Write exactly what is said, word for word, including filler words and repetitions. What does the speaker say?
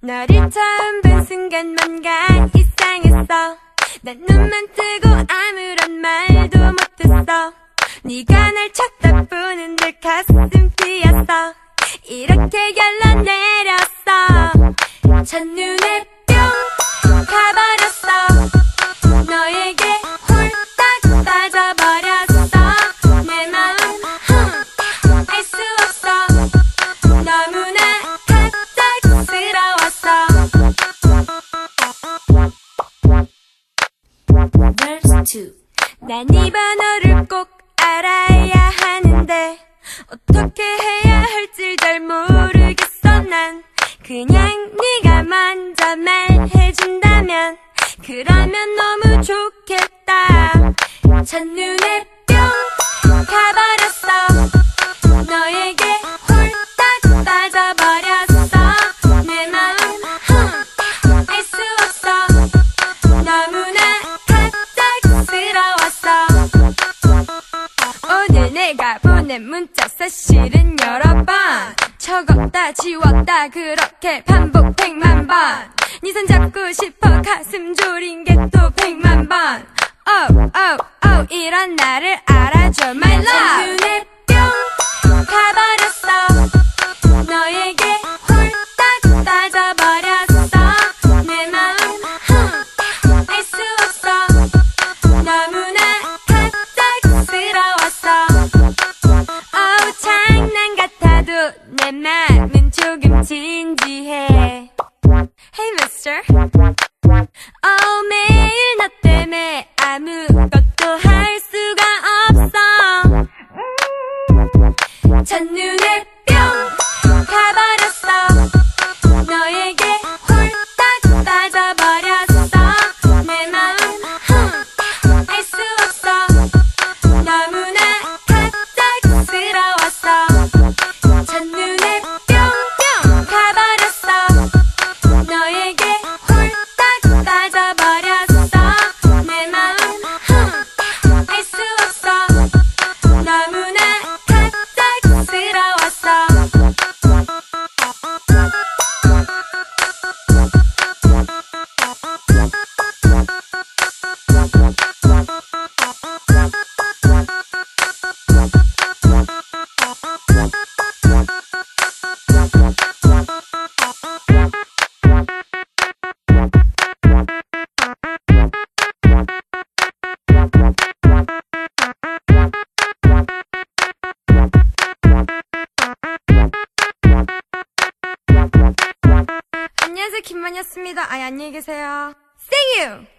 너를 처음 본 순간 뭔가 이상했어. 난 눈만 뜨고 아무런 말도 못했어. 네가 날 쳐다보는 내 가슴 뛰었어. 이렇게 결론 내렸어. 첫눈에 뿅 가버렸어. 너에게 홀딱 빠져버렸어. 내 마음 알 수 없어. 너무나 갑작스러웠어. Verse two. 난 이 번호를 꼭 알아야 하는데 어떻게 해야 할지 잘 모르겠어. 난 그냥 네가 먼저 말해준다면 그러면 너무 좋겠다. 첫눈에 뿅 가버렸어. 너에게 홀딱 빠져버렸어. 내 마음 알 수 없어. 너무나 갑작스러웠어. 오늘 내가 보낸 문자 사실은 여러 번 적었다 지웠다 그렇게 반복 백만 번. 네 손 잡고 싶어 가슴 졸인 게 또 백만 번. Oh oh oh 이런 나를 알아줘 my love. 눈에 뿅 가버렸어. 너에게 홀딱 빠져버렸어. 내 마음 알 수 없어. 너무나 갑작스러웠어. Oh 장난 같아도 내 맘은 조금 진지해. Hey mister. Oh 매일 너 때문에 아무것도 할 수가 없어. 첫눈에 뿅 가버렸어. 너에게 홀딱 빠져버렸어. 내 마음 알 수 없어. 너무나 갑작스러웠어. 첫눈에 뿅뿅 가버렸어. 너에게 홀딱 빠져버렸어. 내 마음 알 수 없어. 너무나 갑작스러웠어. 안녕하세요 김만이었습니다. 아이 안녕히 계세요. See you!